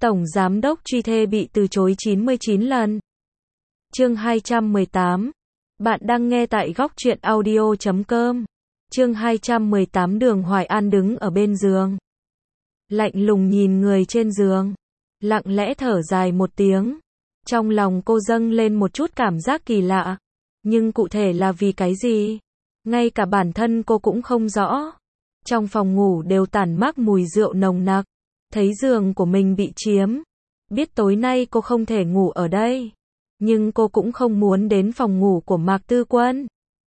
Tổng Giám đốc truy thê bị từ chối 99 lần. Chương 218. Bạn đang nghe tại góc truyện audio.com. Chương 218. Đường Hoài An đứng ở bên giường, lạnh lùng nhìn người trên giường, lặng lẽ thở dài một tiếng. Trong lòng cô dâng lên một chút cảm giác kỳ lạ, nhưng cụ thể là vì cái gì, ngay cả bản thân cô cũng không rõ. Trong phòng ngủ đều tản mát mùi rượu nồng nặc, thấy giường của mình bị chiếm, biết tối nay cô không thể ngủ ở đây, nhưng cô cũng không muốn đến phòng ngủ của Mạc Tư Quân.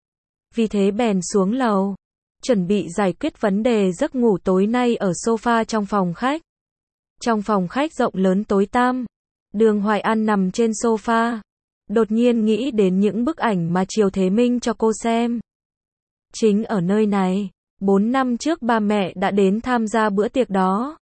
Vì thế bèn xuống lầu, chuẩn bị giải quyết vấn đề giấc ngủ tối nay ở sofa trong phòng khách. Trong phòng khách rộng lớn tối tăm, Đường Hoài An nằm trên sofa, đột nhiên nghĩ đến những bức ảnh mà Triều Thế Minh cho cô xem. Chính ở nơi này, 4 năm trước ba mẹ đã đến tham gia bữa tiệc đó.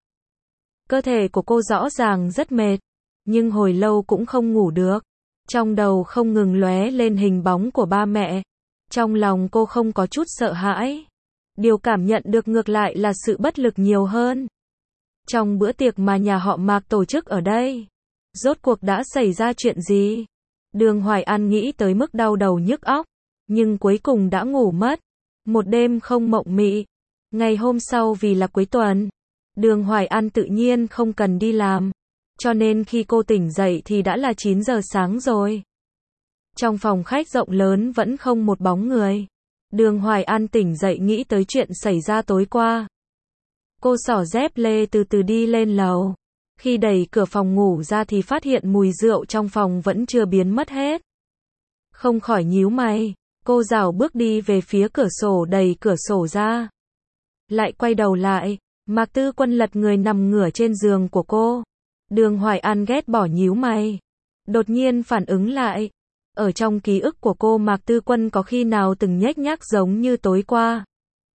Cơ thể của cô rõ ràng rất mệt, nhưng hồi lâu cũng không ngủ được. Trong đầu không ngừng lóe lên hình bóng của ba mẹ. Trong lòng cô không có chút sợ hãi. Điều cảm nhận được ngược lại là sự bất lực nhiều hơn. Trong bữa tiệc mà nhà họ Mạc tổ chức ở đây, rốt cuộc đã xảy ra chuyện gì? Đường Hoài An nghĩ tới mức đau đầu nhức óc, nhưng cuối cùng đã ngủ mất. Một đêm không mộng mị. Ngày hôm sau vì là cuối tuần, Đường Hoài An tự nhiên không cần đi làm, cho nên khi cô tỉnh dậy thì đã là 9 giờ sáng rồi. Trong phòng khách rộng lớn vẫn không một bóng người. Đường Hoài An tỉnh dậy nghĩ tới chuyện xảy ra tối qua. Cô xỏ dép lê từ từ đi lên lầu. Khi đẩy cửa phòng ngủ ra thì phát hiện mùi rượu trong phòng vẫn chưa biến mất hết. Không khỏi nhíu mày, cô rảo bước đi về phía cửa sổ, đẩy cửa sổ ra. Lại quay đầu lại, Mạc Tư Quân lật người nằm ngửa trên giường của cô. Đường Hoài An ghét bỏ nhíu mày, đột nhiên phản ứng lại. Ở trong ký ức của cô, Mạc Tư Quân có khi nào từng nhếch nhác giống như tối qua.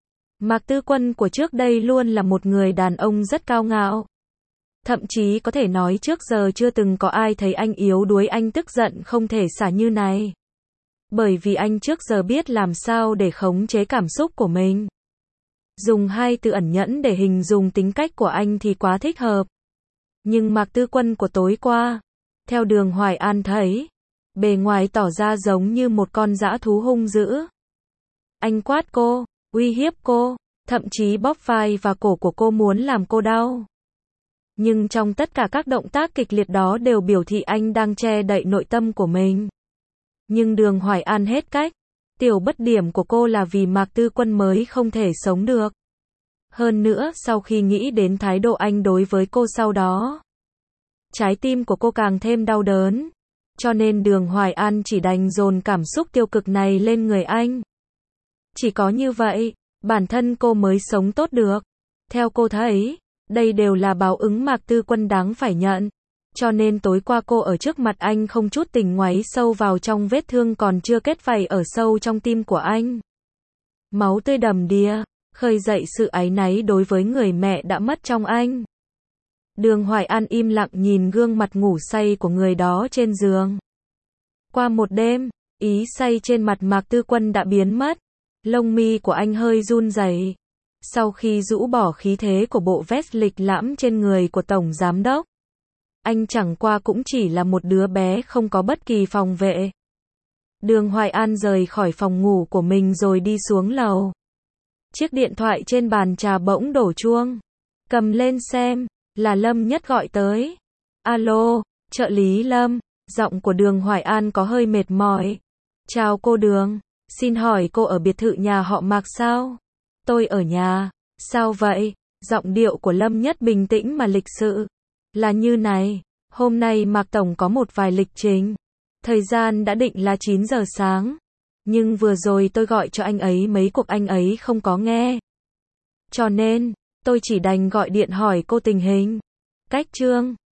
Mạc Tư Quân của trước đây luôn là một người đàn ông rất cao ngạo. Thậm chí có thể nói trước giờ chưa từng có ai thấy anh yếu đuối, anh tức giận không thể xả như này. Bởi vì anh trước giờ biết làm sao để khống chế cảm xúc của mình. Dùng hai từ ẩn nhẫn để hình dung tính cách của anh thì quá thích hợp. Nhưng Mạc Tư Quân của tối qua, theo Đường Hoài An thấy, bề ngoài tỏ ra giống như một con dã thú hung dữ. Anh quát cô, uy hiếp cô, thậm chí bóp vai và cổ của cô muốn làm cô đau. Nhưng trong tất cả các động tác kịch liệt đó đều biểu thị anh đang che đậy nội tâm của mình. Nhưng Đường Hoài An hết cách. Tiểu bất điểm của cô là vì Mạc Tư Quân mới không thể sống được. Hơn nữa sau khi nghĩ đến thái độ anh đối với cô sau đó, trái tim của cô càng thêm đau đớn. Cho nên Đường Hoài An chỉ đành dồn cảm xúc tiêu cực này lên người anh. Chỉ có như vậy, bản thân cô mới sống tốt được. Theo cô thấy, đây đều là báo ứng Mạc Tư Quân đáng phải nhận. Cho nên tối qua cô ở trước mặt anh không chút tình ngoáy sâu vào trong vết thương còn chưa kết vảy ở sâu trong tim của anh. Máu tươi đầm đìa, khơi dậy sự áy náy đối với người mẹ đã mất trong anh. Đường Hoài An im lặng nhìn gương mặt ngủ say của người đó trên giường. Qua một đêm, ý say trên mặt Mạc Tư Quân đã biến mất. Lông mi của anh hơi run rẩy. Sau khi rũ bỏ khí thế của bộ vest lịch lãm trên người của Tổng Giám đốc, anh chẳng qua cũng chỉ là một đứa bé không có bất kỳ phòng vệ. Đường Hoài An rời khỏi phòng ngủ của mình rồi đi xuống lầu. Chiếc điện thoại trên bàn trà bỗng đổ chuông. Cầm lên xem, là Lâm Nhất gọi tới. Alo, trợ lý Lâm, giọng của Đường Hoài An có hơi mệt mỏi. Chào cô Đường, xin hỏi cô ở biệt thự nhà họ Mạc sao? Tôi ở nhà. Sao vậy? Giọng điệu của Lâm Nhất bình tĩnh mà lịch sự. Là như này, hôm nay Mạc Tổng có một vài lịch trình. Thời gian đã định là 9 giờ sáng. Nhưng vừa rồi tôi gọi cho anh ấy mấy cuộc anh ấy không có nghe. Cho nên, tôi chỉ đành gọi điện hỏi cô tình hình. Cách chương